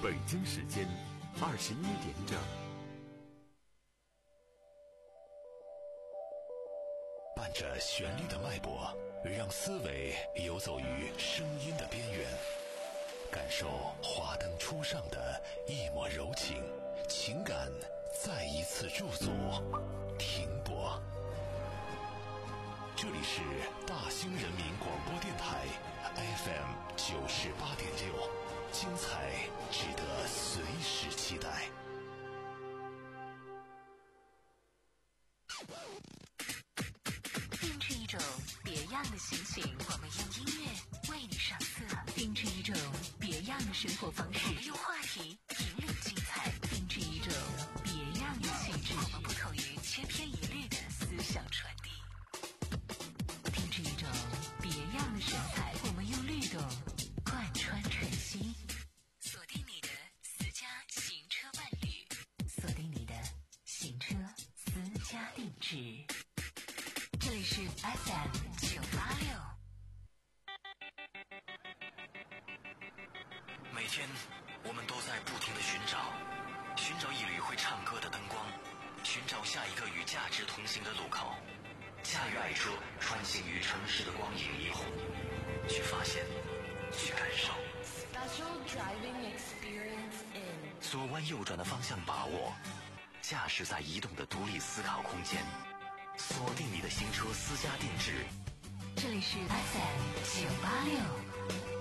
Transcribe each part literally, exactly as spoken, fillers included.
北京时间二十一点整。 伴着旋律的脉搏，让思维游走于声音的边缘，感受华灯初上的一抹柔情，情感再一次驻足停泊。这里是大兴人民广播电台 F M 九十八点六，精彩值得随时期待。 定制一种别样的心情，我们用音乐为你上色；定制一种别样的生活方式，我们用话题引领精彩；定制一种别样的气质，我们不同于千篇一律的思想传递；定制一种别样的神采，我们用律动贯穿晨曦。锁定你的私家行车伴侣，锁定你的行车私家定制。这里是 F M 九八六。 每天我们都在不停地寻找，寻找一缕会唱歌的灯光，寻找下一个与价值同行的路口，驾驭爱车穿行于城市的光影霓虹，去发现，去感受。 Special driving experience in 左弯右转的方向把握，驾驶在移动的独立思考空间，锁定你的行车私家定制。 这里是 F M 九八六。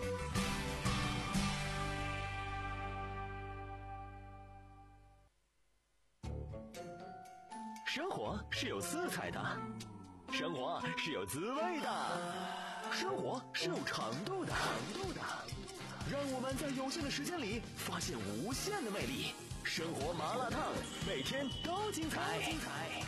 生活是有色彩的，生活是有滋味的，生活是有长度的，长度的。让我们在有限的时间里发现无限的魅力。生活麻辣烫，每天都精彩。精彩。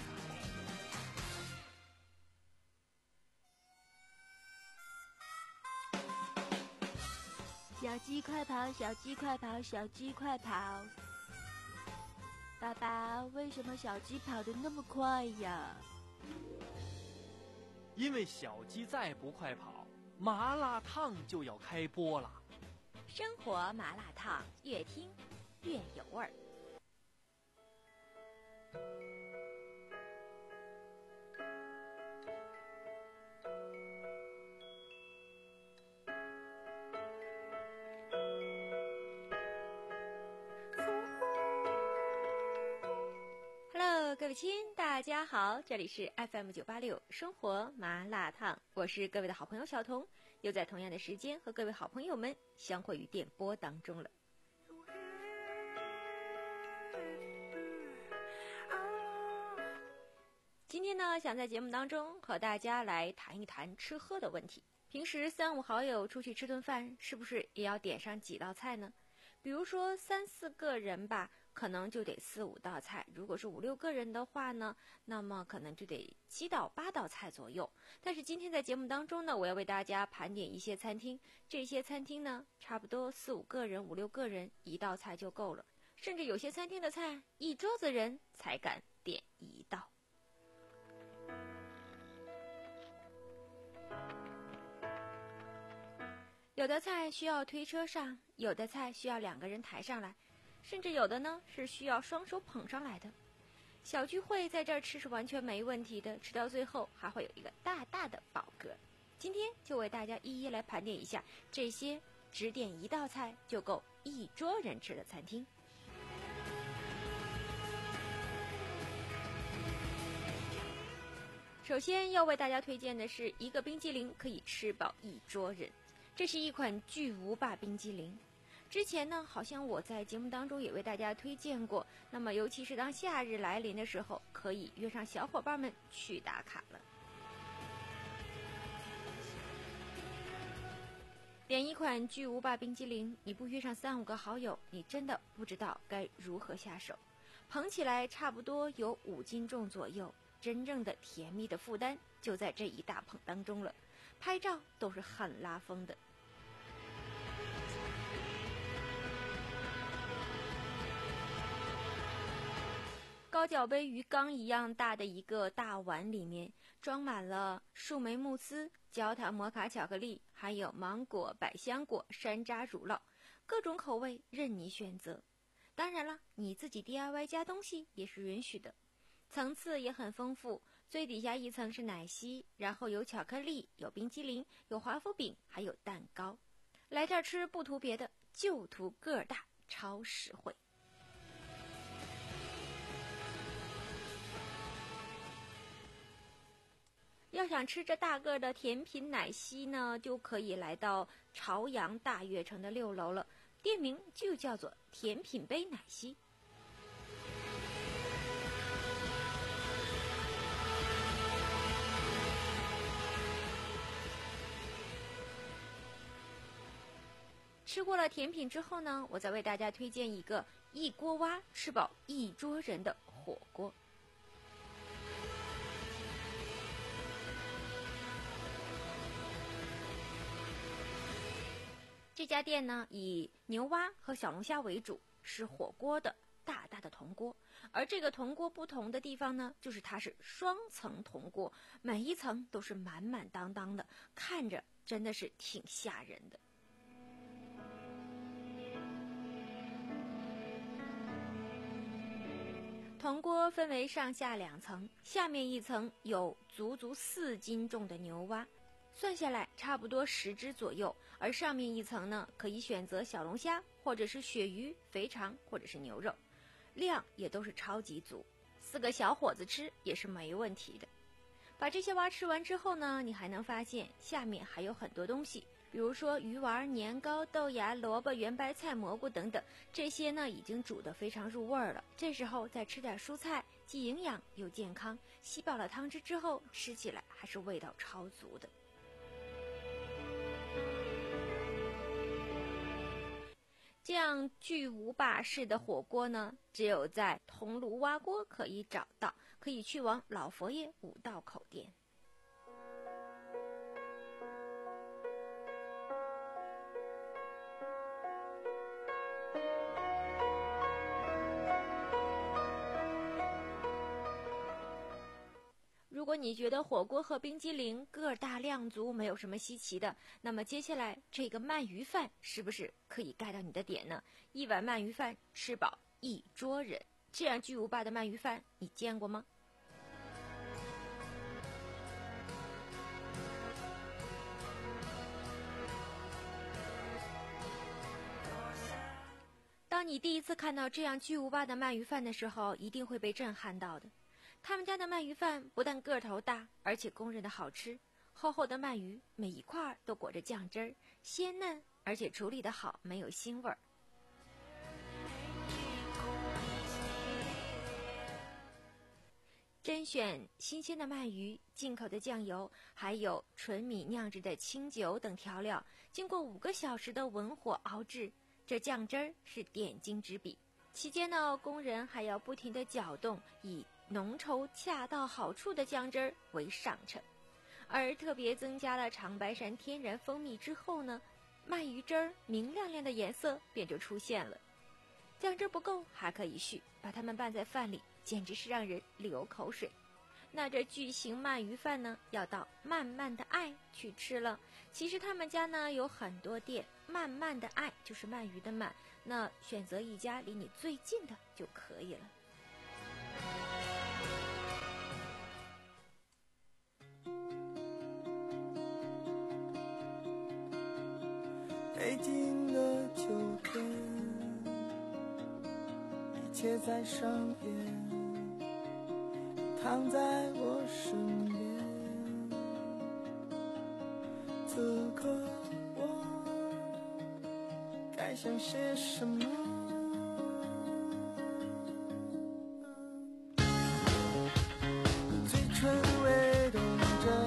小鸡快跑，小鸡快跑，小鸡快跑！爸爸，为什么小鸡跑得那么快呀？ 因为小鸡再不快跑，麻辣烫就要开播了。 生活麻辣烫，越听越有味儿。各位亲，大家好，这里是 F M 九八六生活麻辣烫，我是各位的好朋友小彤，又在同样的时间和各位好朋友们相会于电波当中了。今天呢，想在节目当中和大家来谈一谈吃喝的问题。平时三五好友出去吃顿饭，是不是也要点上几道菜呢？比如说三四个人吧，可能就得四五道菜，如果是五六个人的话呢，那么可能就得七到八道菜左右。但是今天在节目当中呢，我要为大家盘点一些餐厅，这些餐厅呢差不多四五个人五六个人一道菜就够了，甚至有些餐厅的菜一桌子人才敢点一道。有的菜需要推车上，有的菜需要两个人抬上来，甚至有的呢是需要双手捧上来的。小聚会在这儿吃是完全没问题的，吃到最后还会有一个大大的饱嗝。今天就为大家一一来盘点一下这些只点一道菜就够一桌人吃的餐厅。首先要为大家推荐的是一个冰激凌可以吃饱一桌人。这是一款巨无霸冰激凌，之前呢好像我在节目当中也为大家推荐过，那么尤其是当夏日来临的时候，可以约上小伙伴们去打卡了。点一款巨无霸冰激凌，你不约上三五个好友，你真的不知道该如何下手。捧起来差不多有五斤重左右，真正的甜蜜的负担就在这一大捧当中了，拍照都是很拉风的。高脚杯鱼缸一样大的一个大碗里面装满了树莓慕斯、焦糖摩卡巧克力，还有芒果、百香果、山楂乳酪， 各种口味任你选择。当然了，你自己 D I Y 加东西也是允许的，层次也很丰富。最底下一层是奶昔，然后有巧克力，有冰激凌，有华夫饼，还有蛋糕。来这儿吃不图别的，就图个儿大，超实惠。要想吃这大个的甜品奶昔呢，就可以来到朝阳大悦城的六楼了，店名就叫做甜品杯奶昔。吃过了甜品之后呢，我再为大家推荐一个一锅蛙吃饱一桌人的火锅。这家店呢，以牛蛙和小龙虾为主，是火锅的大大的铜锅。而这个铜锅不同的地方呢，就是它是双层铜锅，每一层都是满满当当的，看着真的是挺吓人的。铜锅分为上下两层，下面一层有足足四斤重的牛蛙，算下来差不多十只左右，而上面一层呢，可以选择小龙虾或者是鳕鱼、肥肠或者是牛肉，量也都是超级足，四个小伙子吃也是没问题的。把这些蛙吃完之后呢，你还能发现下面还有很多东西，比如说鱼丸、年糕、豆芽、萝卜、圆白菜、蘑菇等等，这些呢已经煮得非常入味儿了。这时候再吃点蔬菜，既营养又健康，吸饱了汤汁之后，吃起来还是味道超足的。这样巨无霸式的火锅呢，只有在铜炉蛙锅可以找到，可以去往老佛爷五道口店。如果你觉得火锅和冰激凌个儿大量足没有什么稀奇的，那么接下来这个鳗鱼饭是不是可以盖到你的点呢？一碗鳗鱼饭吃饱一桌人，这样巨无霸的鳗鱼饭你见过吗？当你第一次看到这样巨无霸的鳗鱼饭的时候，一定会被震撼到的。他们家的鳗鱼饭不但个头大，而且公认的好吃。厚厚的鳗鱼每一块都裹着酱汁儿，鲜嫩，而且处理得好，没有腥味儿。甄选新鲜的鳗鱼、进口的酱油，还有纯米酿制的清酒等调料，经过五个小时的文火熬制，这酱汁儿是点睛之笔。期间呢，工人还要不停地搅动，以浓稠恰到好处的酱汁儿为上乘。而特别增加了长白山天然蜂蜜之后呢，鳗鱼汁儿明亮亮的颜色便就出现了。酱汁不够还可以续，把它们拌在饭里，简直是让人流口水。那这巨型鳗鱼饭呢，要到慢慢的爱去吃了。其实他们家呢有很多店，慢慢的爱就是鳗鱼的鳗，那选择一家离你最近的就可以了。 北京的秋天，一切在上演，躺在我身边。此刻我该想些什么？嘴唇微动着，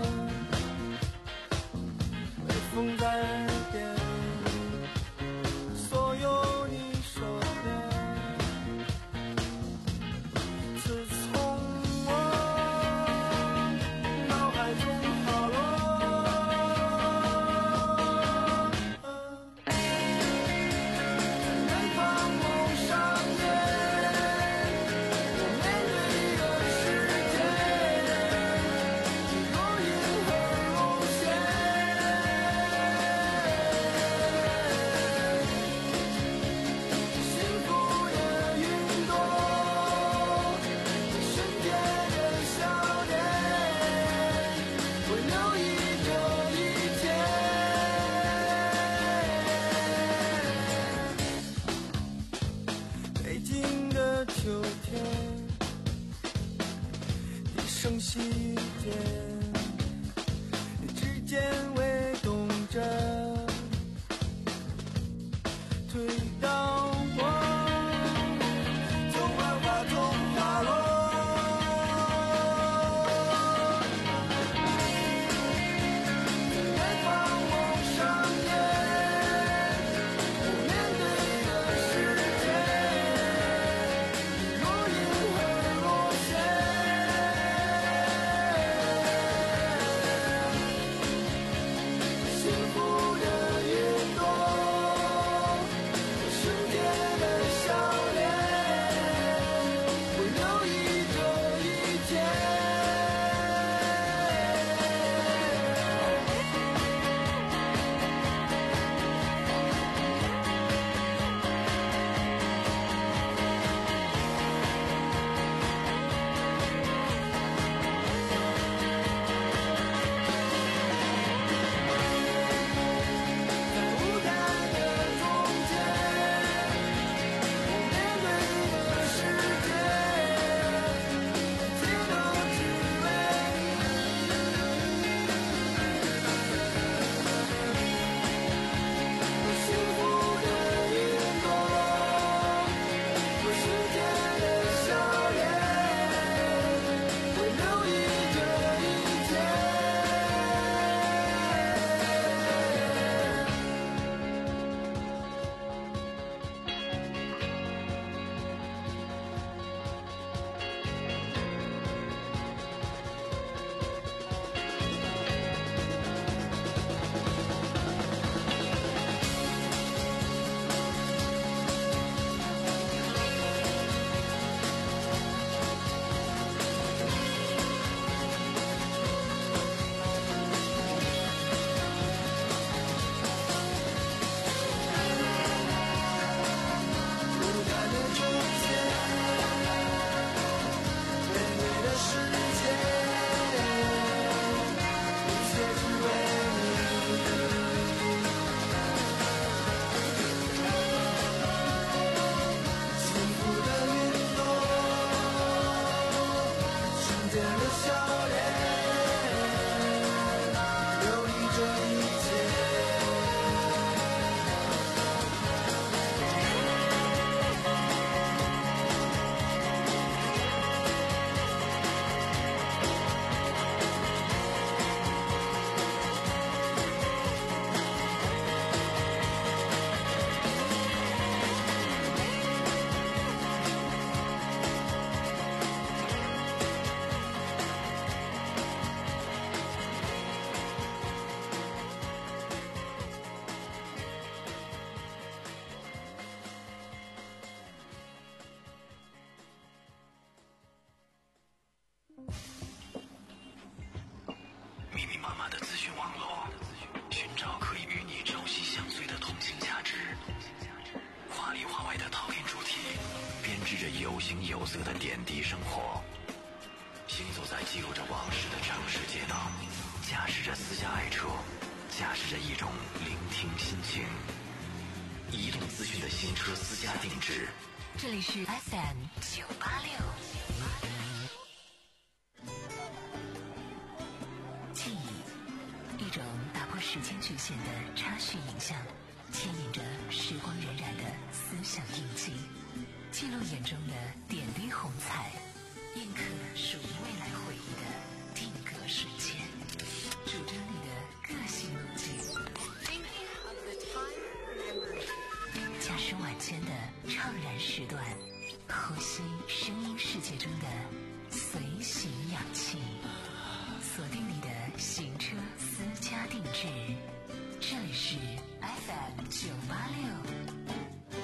微风在耳边。所有你说的，自从我脑海中跑落。在南方推到我，从万花中滑落。在远方望上眼，我面对的世界，如银河落线，幸福的云朵，世界的笑脸，会留意这一切。在舞台的中间，我面对的世界，皆都只为我幸福的云朵，我世界的笑脸，会留意这一切。舞台的中间，面对的世界，一切只为你。幸福的云朵，世界的笑脸，留意这一切。 密密麻麻的资讯网络，寻找可以与你朝夕相随的同性价值。华里华外的套件主题，编织着有形有色的点滴生活。行走在记录着往事的城市街道，驾驶着私家爱车，驾驶着一种聆听心情。移动资讯的新车私家定制。 这里是 F M 九八六。记忆，一种打破时间局限的插叙影像，牵引着时光荏苒的思想印记，记录眼中的点滴红彩，印刻属于未来回忆的定格瞬间，主张你的个性路径。驾驶晚间的怅然时段，呼吸声音世界中的随行氧气，锁定你的行车私家定制。这里是 F M 九八六。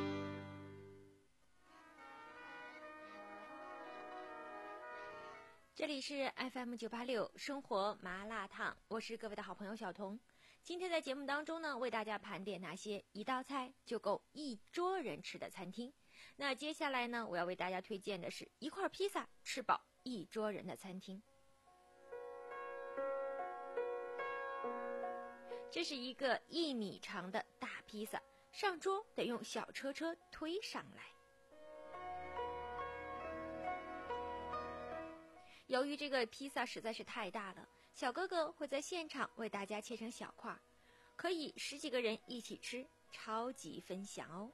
这里是 F M 九八六生活麻辣烫，我是各位的好朋友小彤。今天在节目当中呢，为大家盘点那些一道菜就够一桌人吃的餐厅。那接下来呢，我要为大家推荐的是一块披萨吃饱一桌人的餐厅。这是一个一米长的大披萨，上桌得用小车车推上来。由于这个披萨实在是太大了，小哥哥会在现场为大家切成小块，可以十几个人一起吃， 超级分享哦。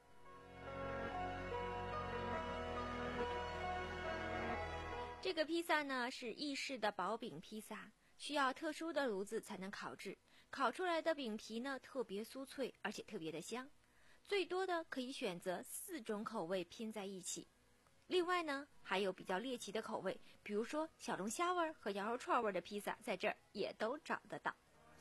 这个披萨呢是意式的薄饼披萨，需要特殊的炉子才能烤制，烤出来的饼皮呢特别酥脆，而且特别的香。最多的可以选择四种口味拼在一起。另外呢，还有比较猎奇的口味，比如说小龙虾味和羊肉串味的披萨，在这儿也都找得到。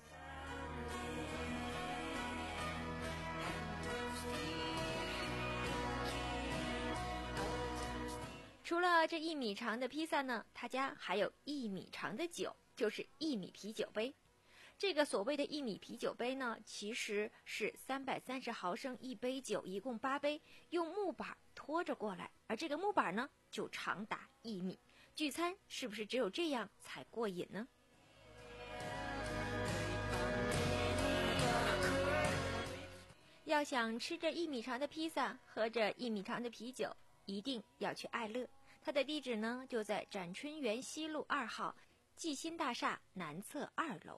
除了这一米长的披萨呢，他家还有一米长的酒，就是一米啤酒杯。这个所谓的一米啤酒杯呢，其实是三百三十毫升一杯酒，一共八杯，用木板拖着过来，而这个木板呢，就长达一米。聚餐是不是只有这样才过瘾呢？要想吃着一米长的披萨，喝着一米长的啤酒，一定要去爱乐。它的地址呢，就在展春园西路二号季新大厦南侧二楼。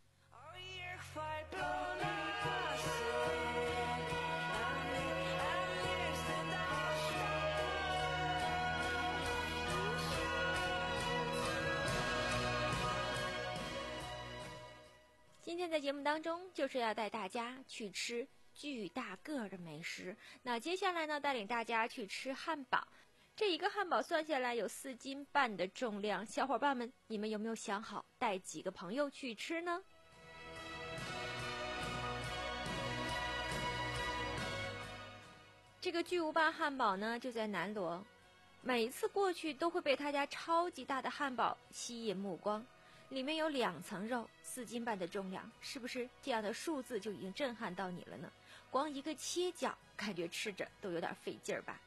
今天在节目当中，就是要带大家去吃巨大个儿的美食。那接下来呢，带领大家去吃汉堡。这一个汉堡算下来有四斤半的重量，小伙伴们，你们有没有想好带几个朋友去吃呢？这个巨无霸汉堡呢，就在南锣，每一次过去都会被他家超级大的汉堡吸引目光。里面有两层肉，四斤半的重量，是不是这样的数字就已经震撼到你了呢？光一个切角，感觉吃着都有点费劲儿吧。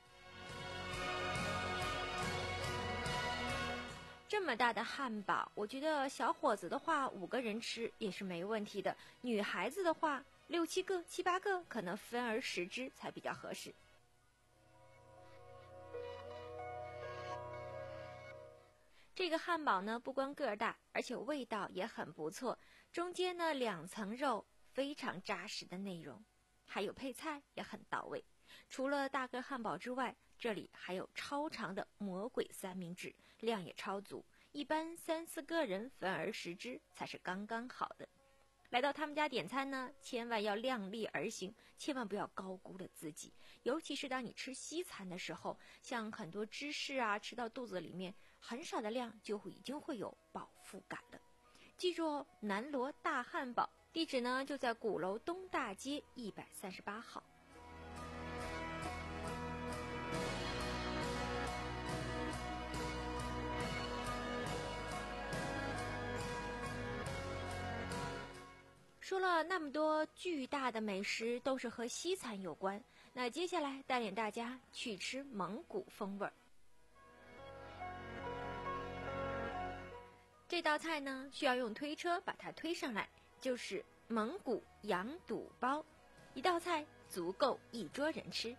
这么大的汉堡，我觉得小伙子的话五个人吃也是没问题的，女孩子的话六七个、七八个，可能分而食之才比较合适。这个汉堡呢，不光个儿大，而且味道也很不错。中间呢两层肉，非常扎实的内容，还有配菜也很到位。除了大个汉堡之外，这里还有超长的魔鬼三明治，量也超足，一般三四个人分而食之才是刚刚好的。来到他们家点餐呢，千万要量力而行，千万不要高估了自己。尤其是当你吃西餐的时候，像很多芝士啊，吃到肚子里面，很少的量就会已经会有饱腹感了。记住哦，南锣大汉堡，地址呢就在鼓楼东大街一百三十八号。说了那么多巨大的美食都是和西餐有关，那接下来带领大家去吃蒙古风味儿。这道菜呢需要用推车把它推上来，就是蒙古羊肚包，一道菜足够一桌人吃。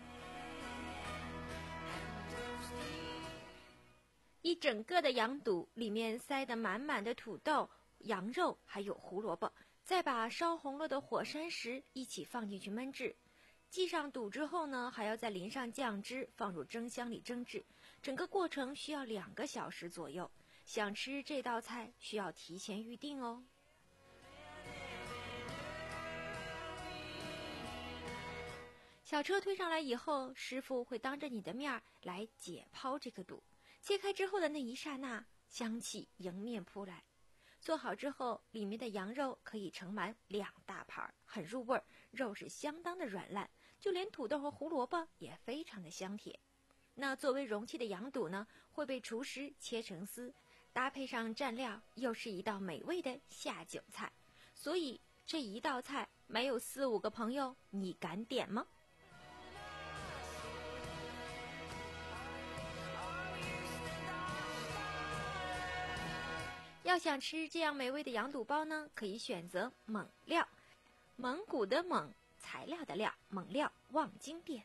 一整个的羊肚里面塞得满满的土豆、羊肉还有胡萝卜，再把烧红了的火山石一起放进去焖制，系上肚之后呢，还要再淋上酱汁，放入蒸箱里蒸制。整个过程需要两个小时左右。想吃这道菜需要提前预定哦。小车推上来以后，师傅会当着你的面来解剖这个肚，切开之后的那一刹那，香气迎面扑来。做好之后，里面的羊肉可以盛满两大盘，很入味儿，肉是相当的软烂，就连土豆和胡萝卜也非常的香甜。那作为容器的羊肚呢，会被厨师切成丝，搭配上蘸料，又是一道美味的下酒菜。所以这一道菜没有四五个朋友，你敢点吗？要想吃这样美味的羊肚包呢，可以选择蒙料，蒙古的蒙，材料的料，蒙料望京店。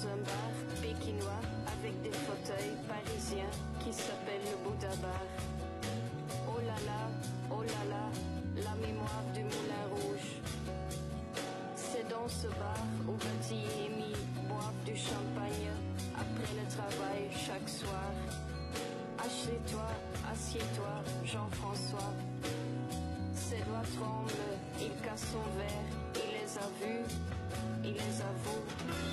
dans un bar pékinois avec des fauteuils parisiens qui s'appelle le Bouddha Bar. Oh là là, oh là là, la mémoire du Moulin Rouge. C'est dans ce bar où Betty et Amy boivent du champagne après le travail chaque soir. Assieds-toi, assieds-toi, Jean-François. Ses doigts tremblent, il casse son verre, il les a vus, il les avoue.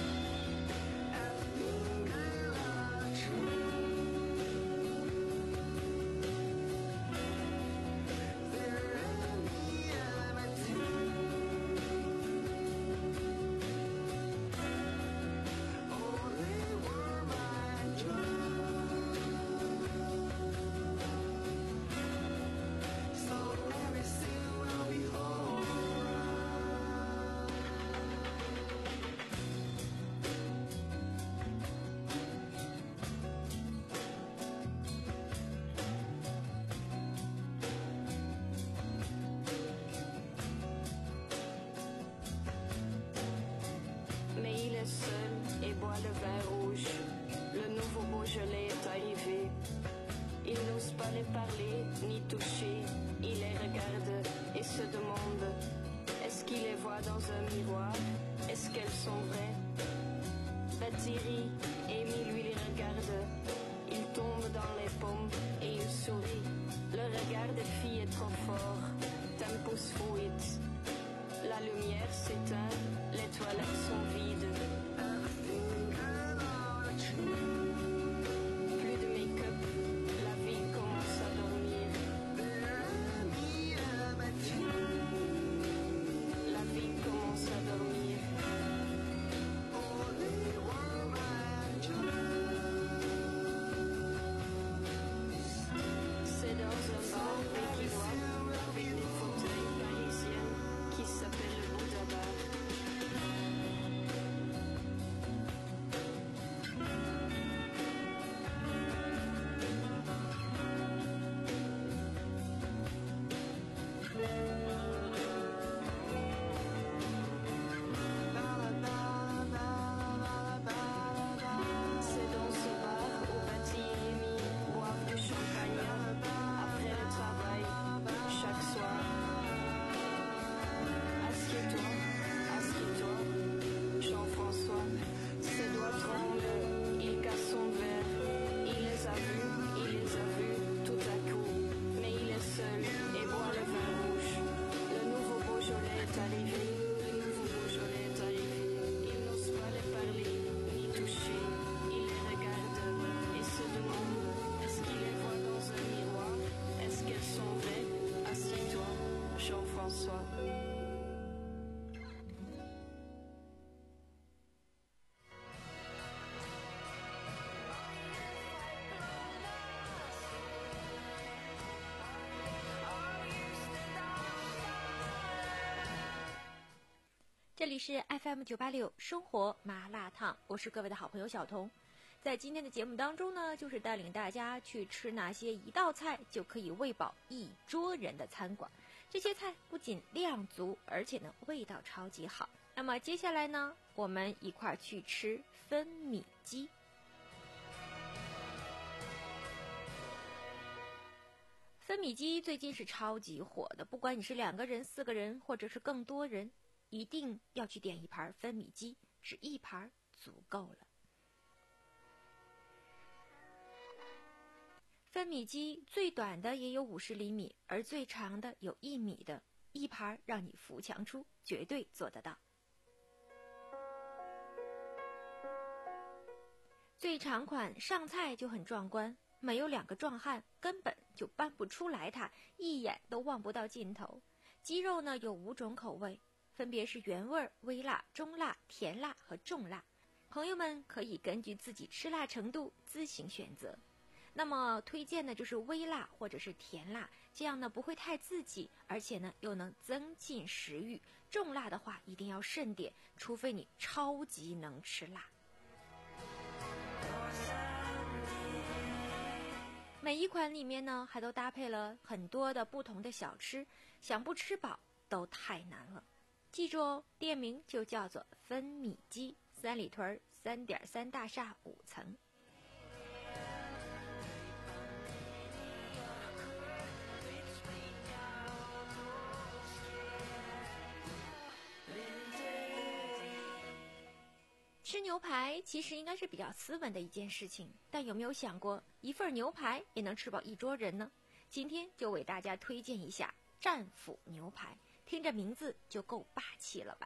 Seul et boit le vin rouge. Le nouveau Beaujolais est arrivé. Il n'ose pas les parler ni toucher. Il les regarde et se demande: est-ce qu'il les voit dans un miroir? Est-ce qu'elles sont vraies? Betty rit, Amy lui les regarde. Il tombe dans les pommes et il sourit. Le regard des filles est trop fort. Tempus fuit. La lumière s'éteint, les toilettes sont vides. Plus de make-up, la vie commence à dormir. La vie commence à dormir. C'est dans un bar pékinois avec des fauteuils parisiens qui s'appelle le Bouddha Bar. Jean-François. 这里是 F M 九八六生活麻辣烫，我是各位的好朋友小彤。在今天的节目当中呢，就是带领大家去吃那些一道菜就可以喂饱一桌人的餐馆。这些菜不仅量足，而且呢味道超级好。那么接下来呢，我们一块儿去吃分米鸡。分米鸡最近是超级火的，不管你是两个人、四个人，或者是更多人，一定要去点一盘分米鸡，只一盘足够了。分米鸡最短的也有五十厘米，而最长的有一米的，一盘让你扶墙出，绝对做得到。最长款上菜就很壮观，没有两个壮汉根本就搬不出来它，一眼都望不到尽头。鸡肉呢有五种口味，分别是原味、微辣、中辣、甜辣和重辣，朋友们可以根据自己吃辣程度自行选择。那么推荐的就是微辣或者是甜辣，这样呢不会太刺激，而且呢又能增进食欲。重辣的话一定要慎点，除非你超级能吃辣。每一款里面呢还都搭配了很多的不同的小吃，想不吃饱都太难了。记住哦，店名就叫做分米鸡，三里屯三点三大厦五层。吃牛排其实应该是比较斯文的一件事情，但有没有想过，一份牛排也能吃饱一桌人呢？今天就为大家推荐一下战斧牛排，听着名字就够霸气了吧。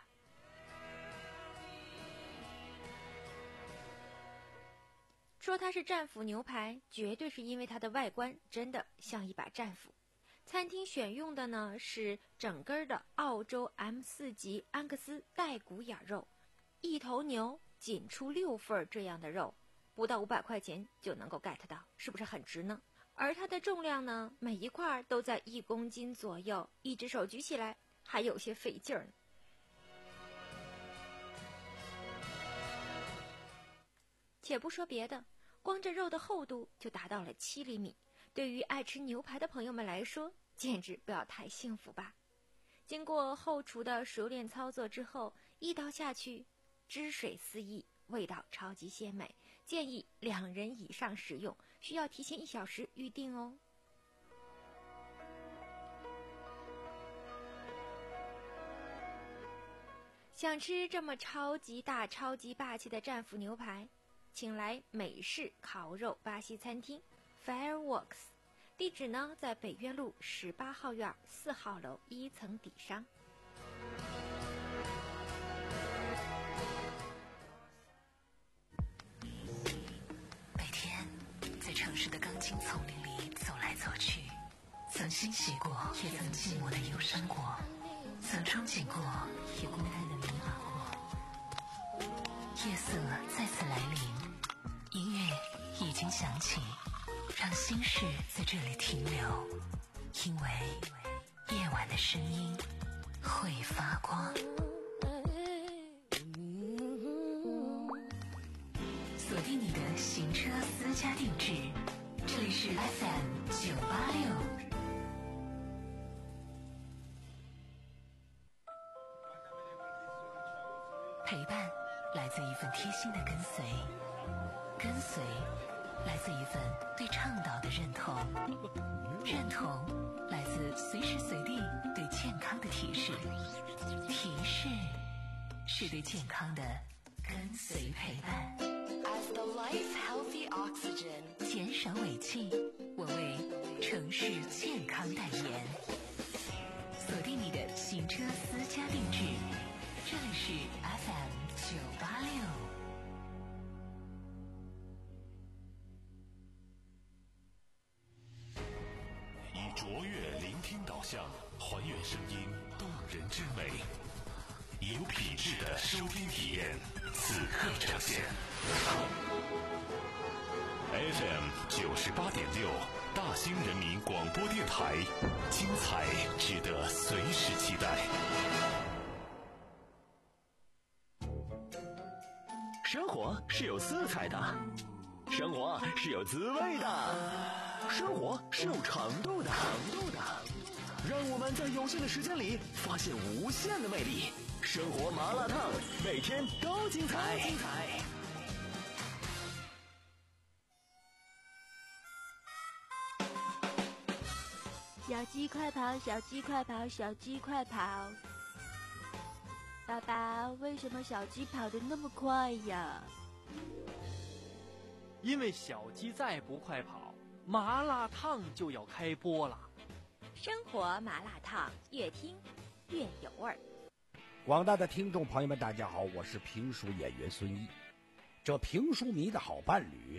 说它是战斧牛排，绝对是因为它的外观真的像一把战斧。餐厅选用的呢是整根的澳洲 M 四 级安格斯带骨眼肉，一头牛仅出六份这样的肉，不到五百块钱就能够 get 到，是不是很值呢？而它的重量呢，每一块都在一公斤左右，一只手举起来还有些费劲儿呢。且不说别的，光这肉的厚度就达到了七厘米，对于爱吃牛排的朋友们来说，简直不要太幸福吧。经过后厨的熟练操作之后，一刀下去，汁水四溢，味道超级鲜美，建议两人以上食用，需要提前一小时预定哦。想吃这么超级大、超级霸气的战斧牛排，请来美式烤肉巴西餐厅 Fireworks， 地址呢在北苑路十八号院四号楼一层底商。 每天在城市的钢筋丛林里走来走去，曾欣喜过，也曾寂寞的忧伤过，曾憧憬过，也孤单的迷茫过。夜色再次来临，音乐已经响起，让心事在这里停留，因为夜晚的声音会发光。锁定你的行车私家定制，这里是 F M 九八六。陪伴来自一份贴心的跟随，跟随来自一份对倡导的认同，认同来自随时随地对健康的提示，提示是对健康的跟随陪伴。As the life healthy oxygen， 减少尾气，我为城市健康代言。锁定你的行车私家定制，这里是 F M 九八六。 以卓越聆听导向，还原声音动人之美，有品质的收听体验，此刻呈现。F M 九十八点六，大兴人民广播电台，精彩值得随时期待。 生活是有色彩的，生活是有滋味的，生活是有长度的，长度的。让我们在有限的时间里发现无限的魅力。生活麻辣烫，每天都精彩。精彩。 小鸡快跑，小鸡快跑，小鸡快跑！爸爸，为什么小鸡跑得那么快呀？ 因为小鸡再不快跑，麻辣烫就要开播了。 生活麻辣烫，越听越有味儿。 广大的听众朋友们，大家好，我是评书演员孙一。这评书迷的好伴侣，